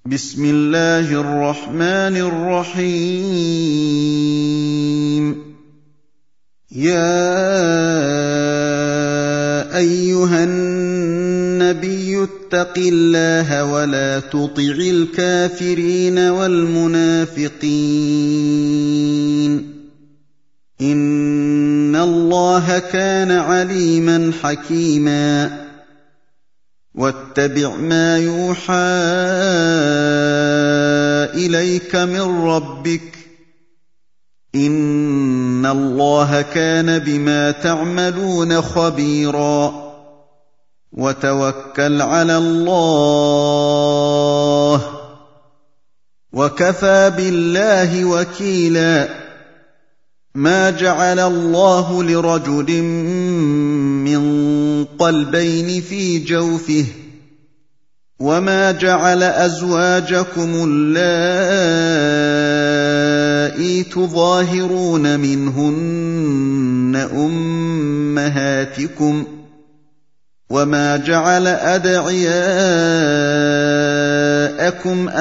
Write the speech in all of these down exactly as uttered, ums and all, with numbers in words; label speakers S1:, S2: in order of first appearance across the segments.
S1: بسم الله الرحمن الرحيم يا أيها النبي اتق الله ولا تطع الكافرين والمنافقين إن الله كان عليما حكيما واتبع ما يوحى إليك من ربك إن الله كان بما تعملون خبيرا وتوكل على الله وكفى بالله وكيلا ما جعل الله لرجل من قلبين في جوفه وما جعل أزواجكم اللائي تظاهرون منهن أمهاتكم وما جعل أدعياءكم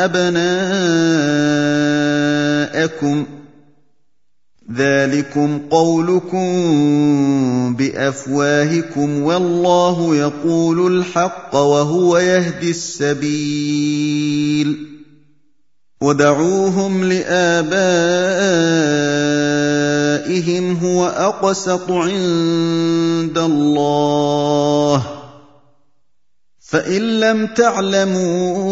S1: أبناءكم ذلكم قولكم بأفواهكم والله يقول الحق وهو يهدي السبيل ودعوهم لآبائهم هو أقسط عند الله فإن لم تعلموا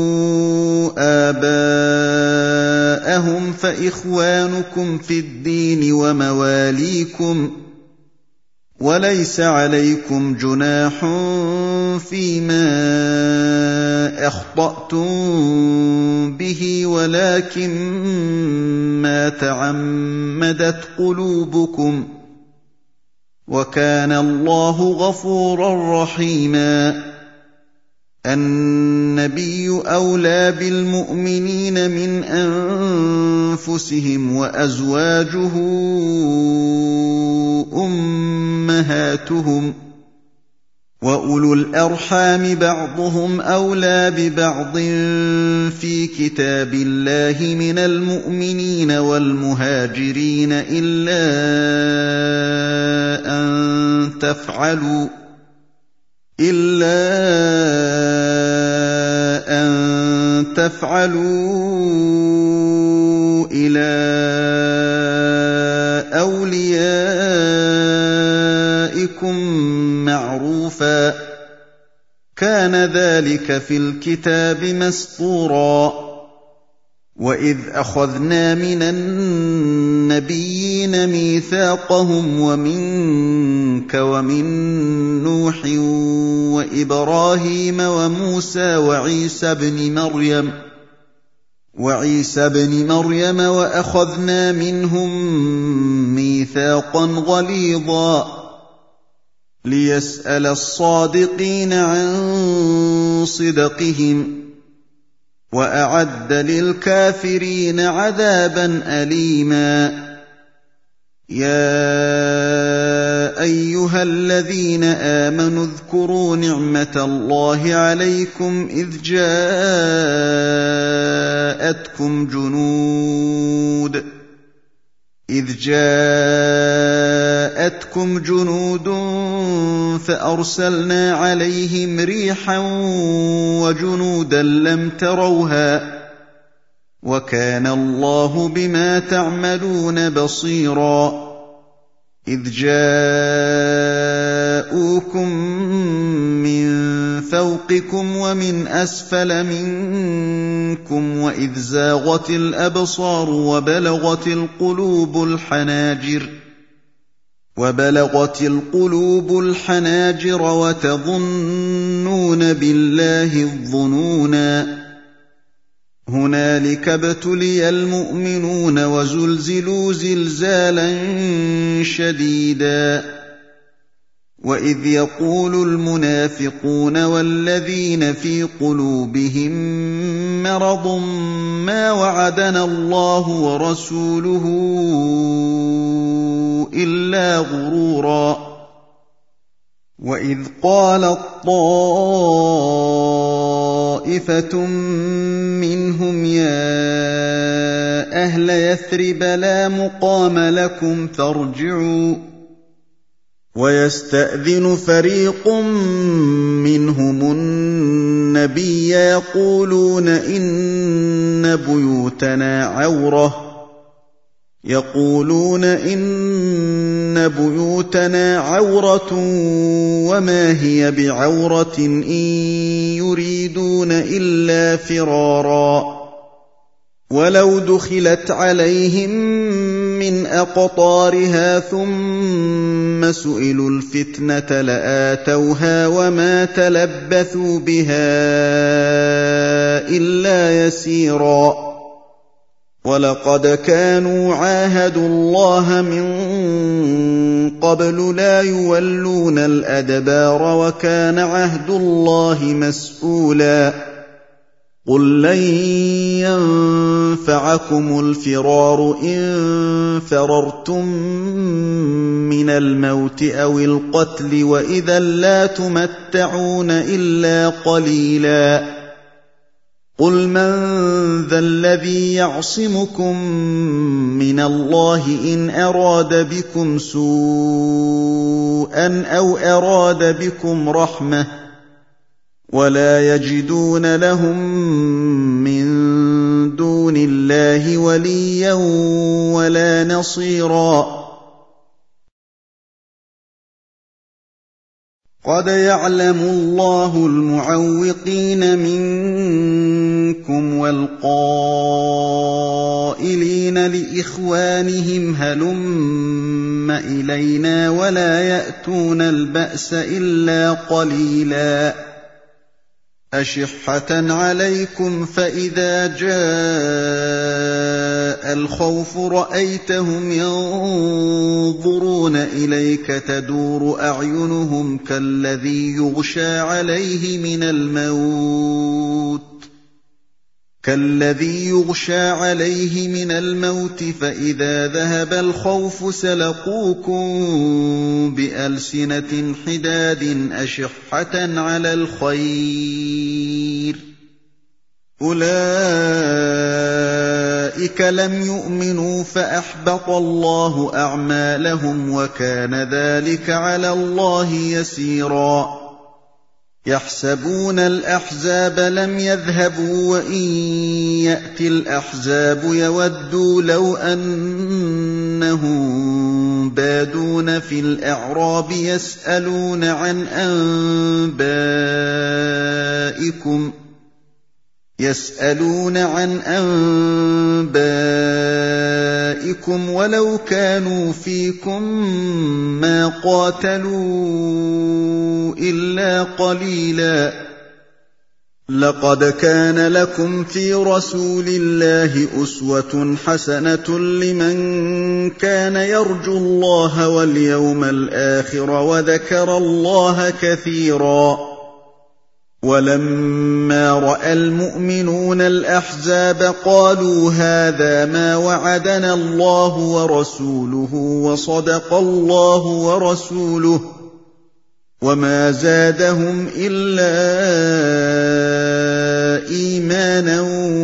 S1: آباءهم فإخوانكم في الدين ومواليكم وليس عليكم جناح فيما أخطأتم به ولكن ما تعمدت قلوبكم وكان الله غفورا رحيما النبي أولى بالمؤمنين من أنفسهم وأزواجه أمهاتهم وأولو الأرحام بعضهم أولى ببعض في كتاب الله من المؤمنين والمهاجرين إلا أن تفعلوا إلا أن تفعلوا إلى أوليائكم معروفا كان ذلك في الكتاب مسطورا وإذ أخذنا من النبيين ميثاقهم ومنك ومن نوح وإبراهيم وموسى وعيسى بن مريم وعيسى بن مريم وأخذنا منهم ميثاقا غليظا ليسأل الصادقين عن صدقهم وأعد للكافرين عذابا أليما يا أيها الذين آمنوا اذكروا نعمة الله عليكم إذ جاءتكم جنود إذ جاءتكم جنود فأرسلنا عليهم ريحا وجنودا لم تروها وكان الله بما تعملون بصيرا إذ جاءوكم من فوقكم ومن أسفل منكم وإذ زاغت الأبصار وبلغت القلوب الحناجر وبلغت القلوب الحناجر وتظنون بالله الظنونا هنالك ابتلي المؤمنون وزلزلوا زلزالا شديدا وإذ يقول المنافقون والذين في قلوبهم مرض ما وعدنا الله ورسوله إلا غرورا وإذ قالت طائفة أهل يثرب لا مقام لكم فارجعوا ويستأذن فريق منهم النبي يقولون إن بيوتنا عورة يقولون إن بيوتنا عورة وما هي بعورة إن يريدون إلا فرارا ولو دخلت عليهم من أقطارها ثم سئلوا الفتنة لآتوها وما تلبثوا بها إلا يسيرا ولقد كانوا عاهدوا الله من قبل لا يولون الأدبار وكان عهد الله مسؤولا قل لن ينفعكم الفرار إن فررتم من الموت أو القتل وإذا لا تمتعون إلا قليلا قل من ذا الذي يعصمكم من الله إن أراد بكم سوءا أو أراد بكم رحمة ولا يجدون لهم من دون الله وليا ولا نصيرا قد يعلم الله المعوقين منكم والقائلين لإخوانهم هلم إلينا ولا يأتون البأس إلا قليلا أشحة عليكم فإذا جاء الخوف رأيتهم ينظرون إليك تدور أعينهم كالذي يغشى عليه من الموت كالذي يغشى عليه من الموت فإذا ذهب الخوف سلقوكم بألسنة حداد أشحة على الخير أولئك لم يؤمنوا فأحبط الله أعمالهم وكان ذلك على الله يسيرا يحسبون الأحزاب لم يذهبوا وإن يأتي الأحزاب يودوا لو أنهم بادون في الأعراب يسألون عن أنبائكم يسألون عن أنبائكم ولو كانوا فيكم ما قاتلوا إلا قليلا لقد كان لكم في رسول الله أسوة حسنة لمن كان يرجو الله واليوم الآخر وذكر الله كثيرا ولما رأى المؤمنون الأحزاب قالوا هذا ما وعدنا الله ورسوله وصدق الله ورسوله وما زادهم إلا إيمانا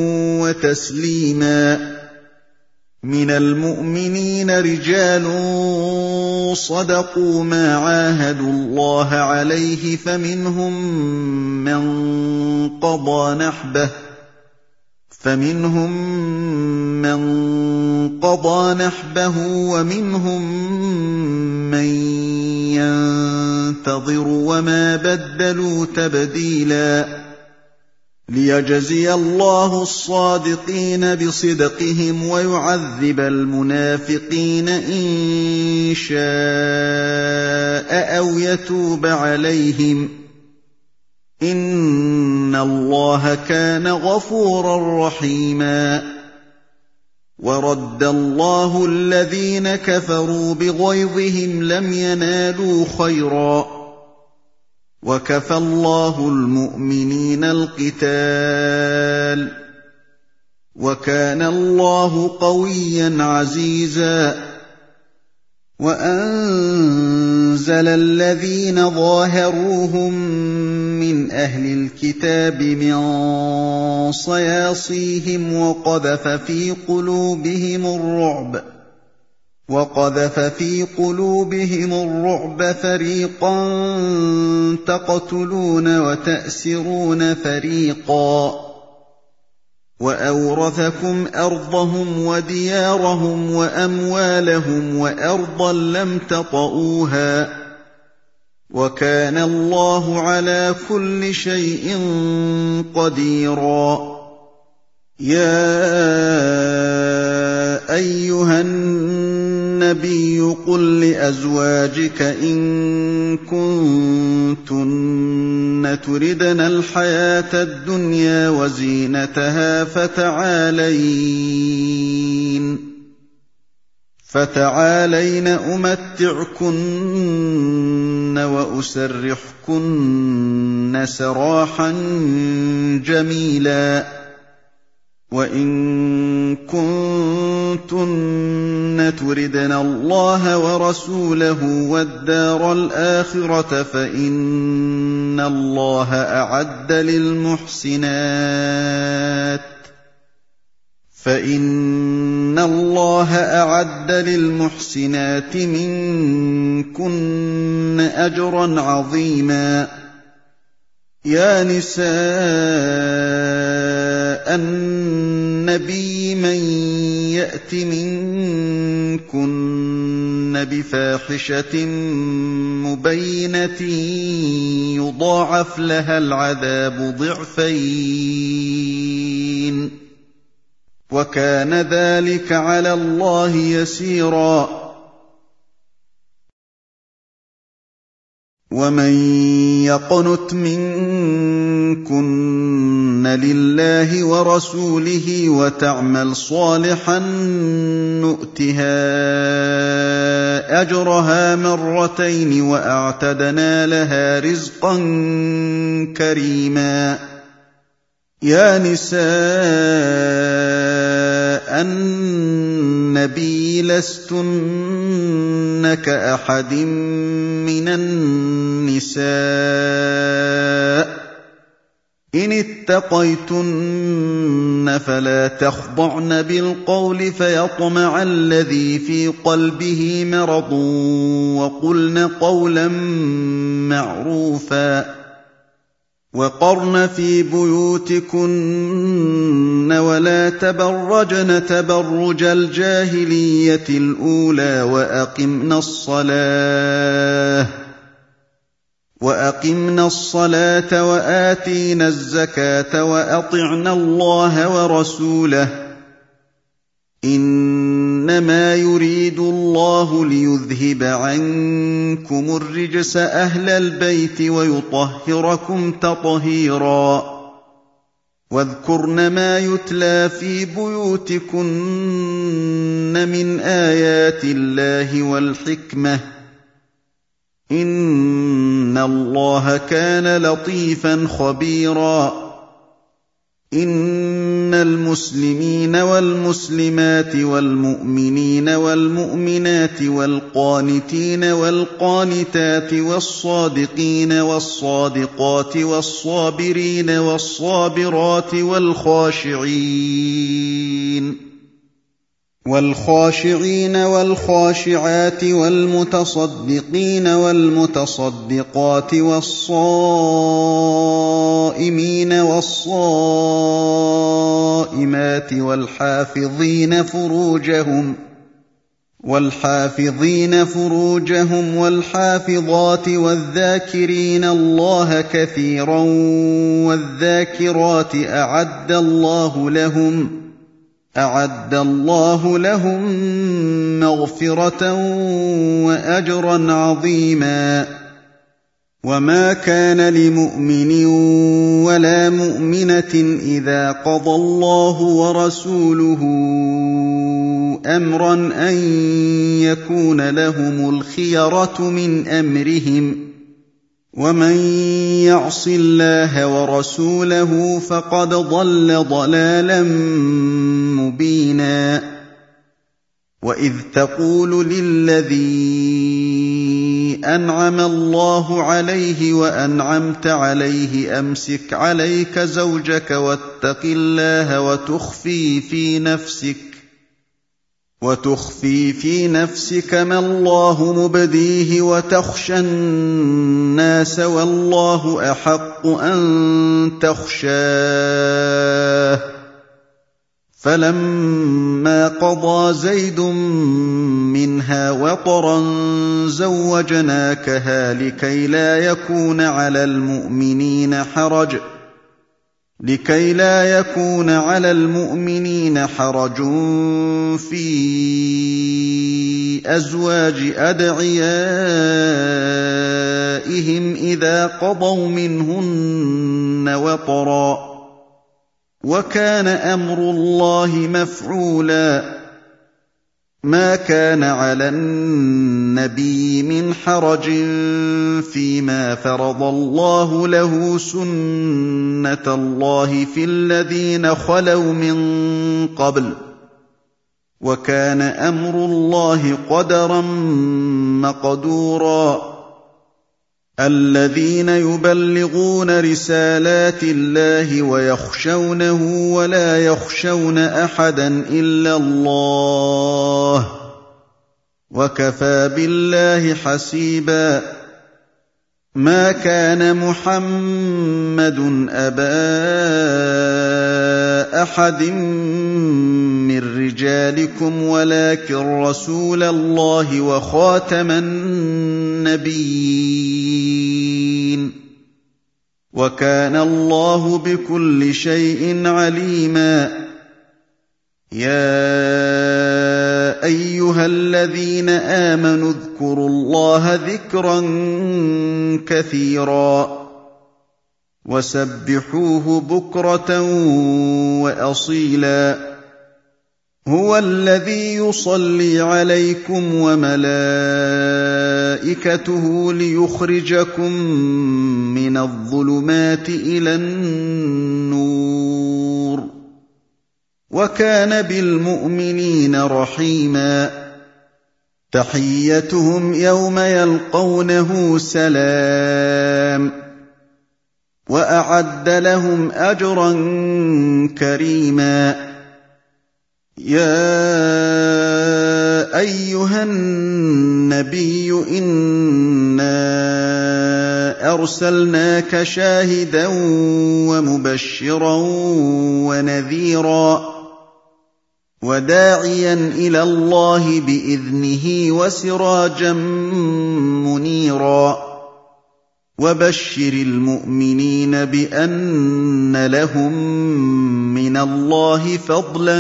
S1: وتسليما من المؤمنين رجال صدقوا ما عاهدوا الله عليه فمنهم من قضى نحبه فمنهم من قضى نحبه ومنهم من ينتظر وما بدلوا تبديلا ليجزي الله الصادقين بصدقهم ويعذب المنافقين إن شاء أو يتوب عليهم إن الله كان غفورا رحيما ورد الله الذين كفروا بغيظهم لم ينالوا خيرا وكفى الله المؤمنين القتال وكان الله قويا عزيزا وَأَنزَلَ الَّذِينَ ظَاهَرُوهُم مِّنْ أَهْلِ الْكِتَابِ مِن صَيَاصِيهِمْ وَقَذَفَ فِي قُلُوبِهِمُ الرُّعْبَ وَقَذَفَ فِي قُلُوبِهِمُ الرُّعْبَ فَرِيقًا تَقْتُلُونَ وَتَأْسِرُونَ فَرِيقًا وَأَوْرَثَكُمْ أَرْضَهُمْ وَدِيَارَهُمْ وَأَمْوَالَهُمْ وَأَرْضًا لَّمْ تَطَئُوهَا ۚ وَكَانَ اللَّهُ عَلَىٰ كُلِّ شَيْءٍ قَدِيرًا. يَا أَيُّهَا النَّبِيُّ قُل لِّأَزْوَاجِكَ إِن كُنتُنَّ تُرِدْنَ الْحَيَاةَ الدُّنْيَا وَزِينَتَهَا فَتَعَالَيْنَ فَتَعَالَيْنَ أُمَتِّعْكُنَّ وَأُسَرِّحْكُنَّ سَرَاحًا جَمِيلًا. وَإِن كُنتُنَّ تُرِدْنَ اللَّهَ وَرَسُولَهُ وَالدَّارَ الْآخِرَةَ فَإِنَّ اللَّهَ أَعَدَّ لِلْمُحْسِنَاتِ فَإِنَّ اللَّهَ أَعَدَّ لِلْمُحْسِنَاتِ مِنكُنَّ أَجْرًا عَظِيمًا. يَا نِسَاءَ النَّبِيِّ مَن يَأْتِ مِنكُنَّ بِفَاحِشَةٍ مُّبَيِّنَةٍ يُضَاعَفْ لَهَا الْعَذَابُ ضِعْفَيْنِ ۚ وَكَانَ ذَٰلِكَ عَلَى اللَّهِ يَسِيرًا. وَمَن يَقْنُتْ مِنكُنَّ لِلَّهِ وَرَسُولِهِ وَتَعْمَلْ صَالِحًا نُّؤْتِهَا أَجْرَهَا مَرَّتَيْنِ وَأَعْتَدْنَا لَهَا رِزْقًا كَرِيمًا. يَا نِسَاءَ النَّبِيِّ لَسْتُنَّ كَأَحَدٍ مِّنَ النِّسَاءِ إِنِ اتَّقَيْتُنَّ فَلَا تَخْضَعْنَ بِالْقَوْلِ فَيَطْمَعَ الَّذِي فِي قَلْبِهِ مَرَضٌ وَقُلْنَ قَوْلًا مَّعْرُوفًا. وَقَرْنَ فِي بُيُوتِكُنَّ وَلَا تَبَرَّجْنَ تَبَرُّجَ الْجَاهِلِيَّةِ الْأُولَىٰ وَأَقِمْنَا الصَّلَاةَ وَآتِينَا الزَّكَاةَ وَأَطِعْنَا اللَّهَ وَرَسُولَهُ ۚ إِنَّمَا يُرِيدُ اللَّهُ لِيُذْهِبَ عَنكُمُ الرِّجْسَ أَهْلَ الْبَيْتِ وَيُطَهِّرَكُمْ تَطْهِيرًا. وَاذْكُرْنَ مَا يُتْلَىٰ فِي بُيُوتِكُنَّ مِنْ آيَاتِ اللَّهِ وَالْحِكْمَةِ ۚ إِنَّ اللَّهَ كَانَ لَطِيفًا خَبِيرًا. إِنَّ الْمُسْلِمِينَ وَالْمُسْلِمَاتِ وَالْمُؤْمِنِينَ وَالْمُؤْمِنَاتِ وَالْقَانِتِينَ وَالْقَانِتَاتِ وَالصَّادِقِينَ وَالصَّادِقَاتِ وَالصَّابِرِينَ وَالصَّابِرَاتِ وَالْخَاشِعِينَ وَالْخَاشِعِينَ وَالْخَاشِعَاتِ وَالْمُتَصَدِّقِينَ وَالْمُتَصَدِّقَاتِ وَالصَّائِمِينَ وَالصَّائِمَاتِ وَالْحَافِظِينَ فُرُوجَهُمْ وَالْحَافِظِينَ فُرُوجَهُمْ وَالْحَافِظَاتِ وَالذَّاكِرِينَ اللَّهَ كَثِيرًا وَالذَّاكِرَاتِ أَعَدَّ اللَّهُ لَهُمْ أَعَدَّ اللَّهُ لَهُم مَّغْفِرَةً وَأَجْرًا عَظِيمًا. وَمَا كَانَ لِمُؤْمِنٍ وَلَا مُؤْمِنَةٍ إِذَا قَضَى اللَّهُ وَرَسُولُهُ أَمْرًا أَن يَكُونَ لَهُمُ الْخِيَرَةُ مِنْ أَمْرِهِمْ ۗ وَمَن يَعْصِ اللَّهَ وَرَسُولَهُ فَقَدْ ضَلَّ ضَلَالًا مُّبِينًا. وَإِذْ تَقُولُ لِلَّذِي أَنْعَمَ اللَّهُ عَلَيْهِ وَأَنْعَمْتَ عَلَيْهِ أَمْسِكْ عَلَيْكَ زَوْجَكَ وَاتَّقِ اللَّهَ وَتُخْفِي فِي نَفْسِكَ وتخفي في نفسك ما الله مبديه وتخشى الناس والله أحق أن تخشاه فلما قضى زيد منها وطرا زوجناكها لكي لا يكون على المؤمنين حرج لكي لا يكون على المؤمنين حرج في أزواج أدعيائهم إذا قضوا منهن وطرا وكان أمر الله مفعولا ما كان على النبي من حرج فيما فرض الله له سنة الله في الذين خلوا من قبل وكان أمر الله قدرا مقدورا الذين يبلغون رسالات الله ويخشونه ولا يخشون أحدا إلا الله وكفى بالله حسيبا ما كان محمد أبا أحد من رجالكم ولكن رسول الله وخاتم النبيين وكان الله بكل شيء عليما يا أيها الذين آمنوا اذكروا الله ذكرا كثيرا وسبحوه بكرة وأصيلا هو الذي يصلي عليكم وملائكته ليخرجكم من الظلمات إلى النور وكان بالمؤمنين رحيما تحيتهم يوم يلقونه سلام وأعد لهم أجرا كريما يا أيها النبي إنا أرسلناك شاهدا ومبشرا ونذيرا وداعيا إلى الله بإذنه وسراجا منيرا وبشر المؤمنين بأن لهم من الله فضلا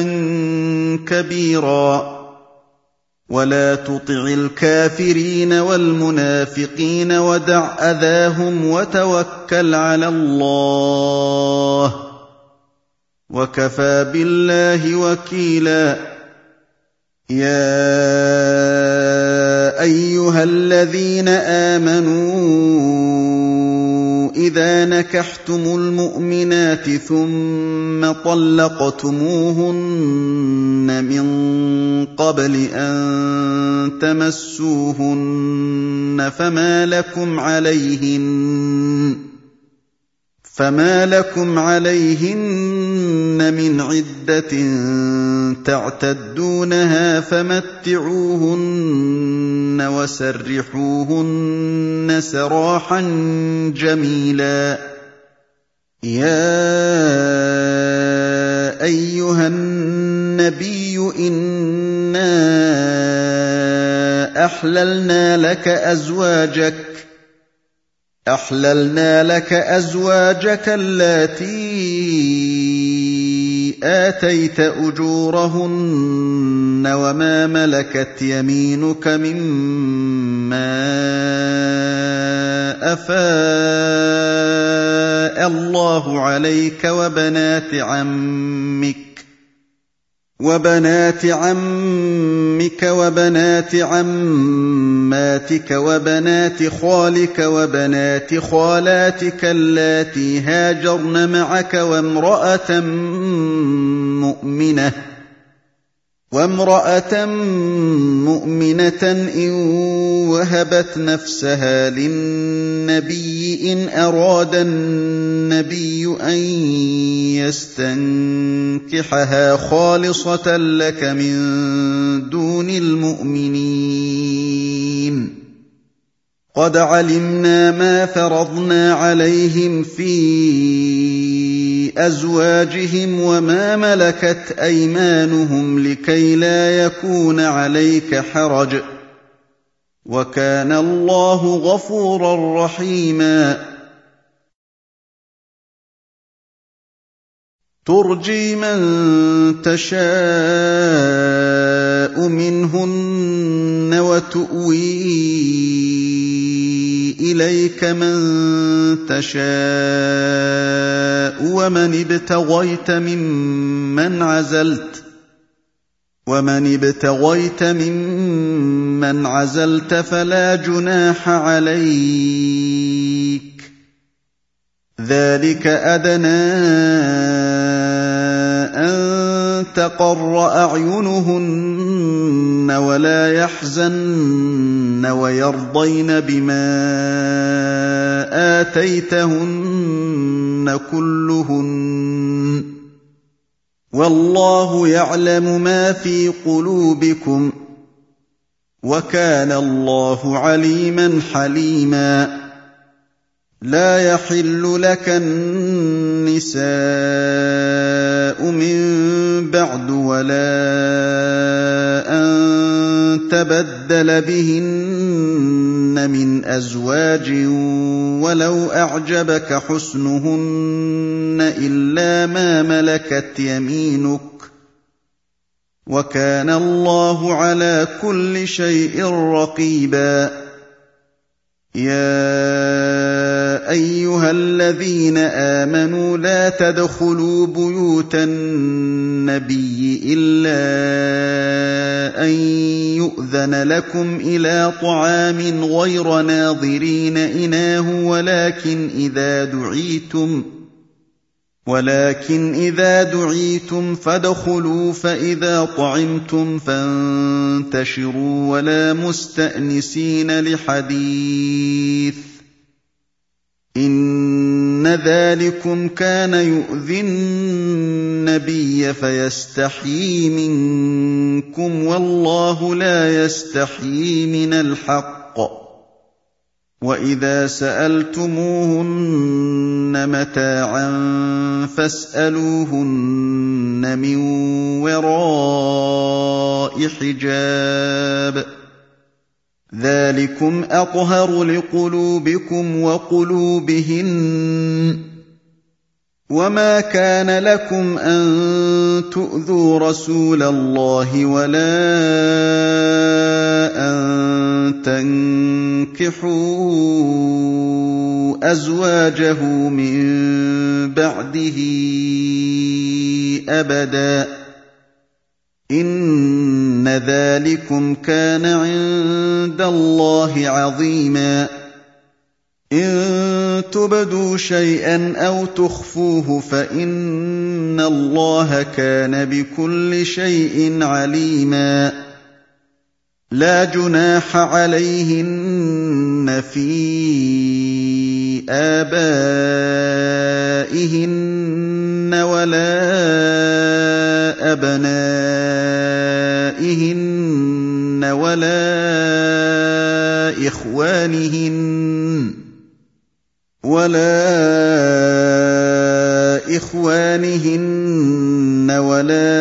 S1: كبيرا ولا تطع الكافرين والمنافقين ودع أذاهم وتوكل على الله وكفى بالله وكيلا يا أيها الذين آمنوا إذا نكحتم المؤمنات ثم طلقتموهن من قبل أن تمسوهن فما لكم عليهن فما لكم عليهن من عدة تعتدونها فمتعوهن وسرحوهن سراحا جميلا يا أيها النبي إنا أحللنا لك أزواجك أحللنا لك أزواجك اللاتي آتيت أجورهن وما ملكت يمينك مما أفاء الله عليك وبنات عمك وبنات عمك وبنات عماتك وبنات خالك وبنات خالاتك اللاتي هاجرن معك وامرأة مؤمنة وامرأة مؤمنة إن وهبت نفسها للنبي إن أراد النبي أن يستنكحها خالصة لك من دون المؤمنين قد علمنا ما فرضنا عليهم في أزواجهم وما ملكت أيمانهم لكي لا يكون عليك حرج وكان الله غفورا رحيما ترجي من تشاء منهن وتؤوي إليك من تشاء ومن ابتغيت ممن عزلت ومن ابتغيت ممن عزلت فلا جناح عليك ذلك أدنى أن تقر أعينهن ولا يحزن ويرضين بما آتيتهن كلهن والله يعلم ما في قلوبكم وكان الله عليما حليما لا يحل لك النساء من بعد ولا أن تبدل بهن من أزواج ولو أعجبك حسنهن إلا ما ملكت يمينك وكان الله على كل شيء رقيبا يا أيها الذين آمنوا لا تدخلوا بيوت النبي إلا أن يؤذن لكم إلى طعام غير ناظرين إناه ولكن إذا دعيتم ولكن إذا دعيتم فادخلوا فإذا طعمتم فانتشروا ولا مستأنسين لحديث إن ذلكم كان يؤذي النبي فيستحيي منكم والله لا يستحيي من الحق وإذا سألتموهن متاعا فاسألوهن من وراء حجاب ذلكم أطهر لقلوبكم وقلوبهن وما كان لكم أن تؤذوا رسول الله ولا أن تنكحوا أزواجه من بعده أبدا إن ذلكم كان عند الله عظيما إن تبدوا شيئا أو تخفوه فإن الله كان بكل شيء عليما لا جناح عليهن في آبائهن ولا أبنائهن ولا إخوانهن ولا إخوانهن ولا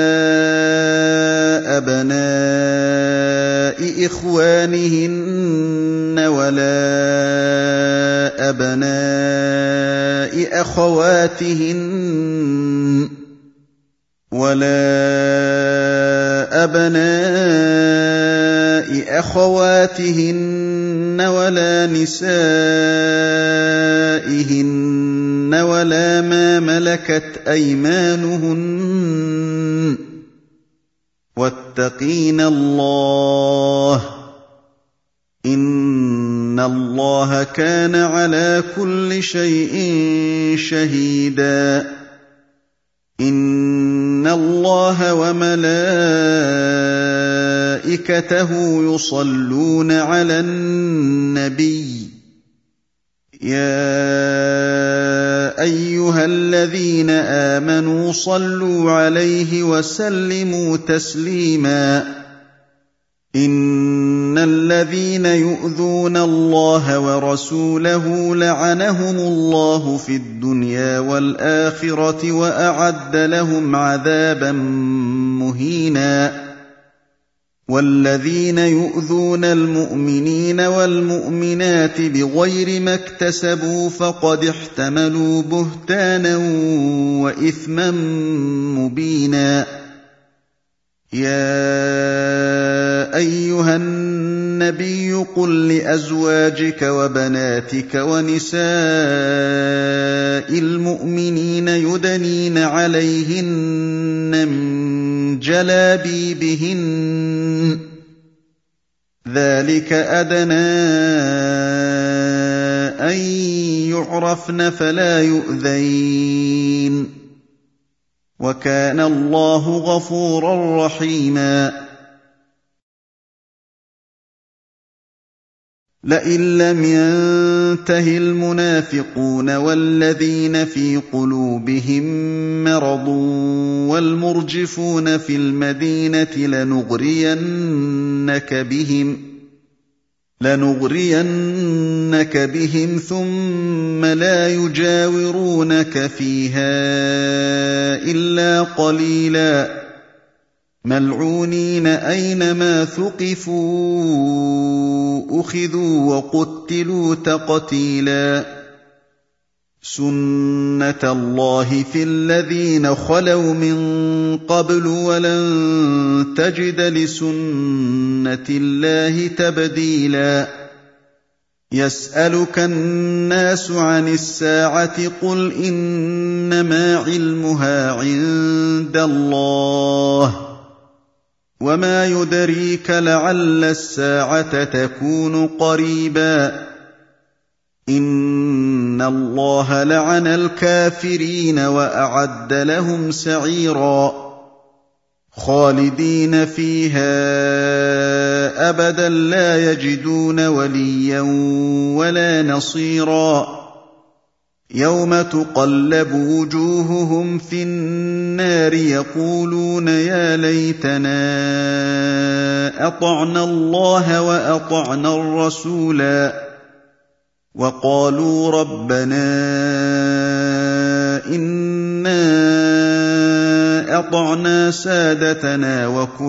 S1: أبناء إخوانهن ولا أبناء أخواتهن ولا أبناء أخواتهن ولا نسائهن ولا ما ملكت أيمانهن واتقين الله إن الله كان على كل شيء شهيدا إن اللَّهَ وَمَلَائِكَتَهُ يُصَلُّونَ عَلَى النَّبِيِّ يَا أَيُّهَا الَّذِينَ آمَنُوا صَلُّوا عَلَيْهِ وَسَلِّمُوا تَسْلِيمًا إِنَّ الَّذِينَ يُؤْذُونَ اللَّهَ وَرَسُولَهُ لَعَنَهُمُ اللَّهُ فِي الدُّنْيَا وَالْآخِرَةِ وَأَعَدَّ لَهُمْ عَذَابًا مُّهِينًا وَالَّذِينَ يُؤْذُونَ الْمُؤْمِنِينَ وَالْمُؤْمِنَاتِ بِغَيْرِ مَا اكْتَسَبُوا فَقَدِ احْتَمَلُوا بُهْتَانًا وَإِثْمًا مُّبِينًا يَا أَيُّهَا النَّبِيُّ قُل لِّأَزْوَاجِكَ وَبَنَاتِكَ وَنِسَاءِ الْمُؤْمِنِينَ يُدْنِينَ عَلَيْهِنَّ مِن جَلَابِيبِهِنَّ ذَٰلِكَ أَدْنَىٰ أَن يُعْرَفْنَ فَلَا يُؤْذَيْنَ ۗ وَكَانَ اللَّهُ غَفُورًا رَّحِيمًا لئن لم ينته المنافقون والذين في قلوبهم مرض والمرجفون في المدينة لنغرينك بهم لنغرينك بهم ثم لا يجاورونك فيها إلا قليلا ملعونين أينما ثقفوا أخذوا وقتلوا تقتيلا سُنَّةَ اللَّهِ فِي الَّذِينَ خَلَوْا مِن قَبْلُ وَلَن تَجِدَ لِسُنَّةِ اللَّهِ تَبْدِيلًا يَسْأَلُكَ النَّاسُ عَنِ السَّاعَةِ قُلْ إِنَّمَا عِلْمُهَا عِندَ اللَّهِ وَمَا يُدْرِيكَ لَعَلَّ السَّاعَةَ تَكُونُ قَرِيبًا إِنَّ اللَّهَ لَعَنَ الْكَافِرِينَ وَأَعَدَّ لَهُمْ سَعِيرًا خَالِدِينَ فِيهَا أَبَدًا لَّا يَجِدُونَ وَلِيًّا وَلَا نَصِيرًا يَوْمَ تُقَلَّبُ وُجُوهُهُمْ فِي النَّارِ يَقُولُونَ يَا لَيْتَنَا أَطَعْنَا اللَّهَ وَأَطَعْنَا الرَّسُولَا وَقَالُوا رَبَّنَا إِنَّا أَطَعْنَا سَادَتَنَا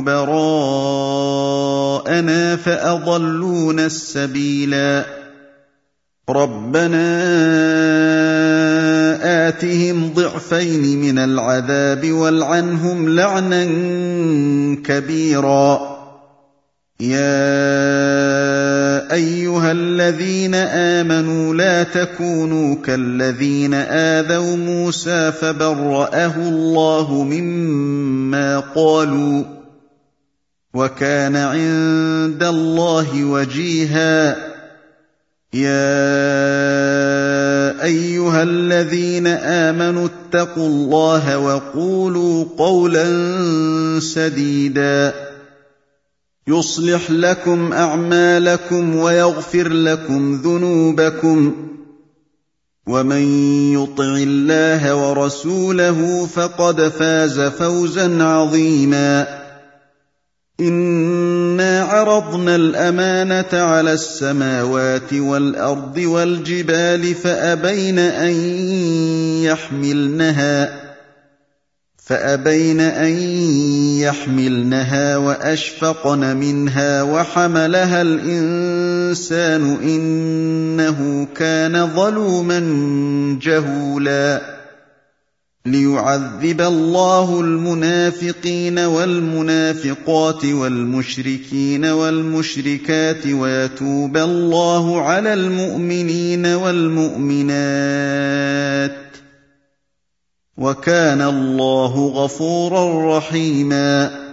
S1: وَكُبَرَاءَنَا فَأَضَلُّونَا السَّبِيلَا رَبَّنَا آتِهِمْ ضِعْفَيْنِ مِنَ الْعَذَابِ وَالْعَنْهُمْ لَعْنًا كَبِيرًا يَا أَيُّهَا الَّذِينَ آمَنُوا لَا تَكُونُوا كَالَّذِينَ آذَوْا مُوسَىٰ فَبَرَّأَهُ اللَّهُ مِمَّا قَالُوا ۚ وَكَانَ عِندَ اللَّهِ وَجِيهًا يَا أَيُّهَا الَّذِينَ آمَنُوا اتَّقُوا اللَّهَ وَقُولُوا قَوْلًا سَدِيدًا يُصْلِحْ لَكُمْ أَعْمَالَكُمْ وَيَغْفِرْ لَكُمْ ذُنُوبَكُمْ ۗ وَمَن يُطِعِ اللَّهَ وَرَسُولَهُ فَقَدْ فَازَ فَوْزًا عَظِيمًا إِنَّا عَرَضْنَا الْأَمَانَةَ عَلَى السَّمَاوَاتِ وَالْأَرْضِ وَالْجِبَالِ فَأَبَيْنَ أَن يَحْمِلْنَهَا فأبين أن يحملنها وأشفقن منها وحملها الإنسان إنه كان ظلوما جهولا ليعذب الله المنافقين والمنافقات والمشركين والمشركات ويتوب الله على المؤمنين والمؤمنات وَكَانَ اللَّهُ غَفُورًا رَّحِيمًا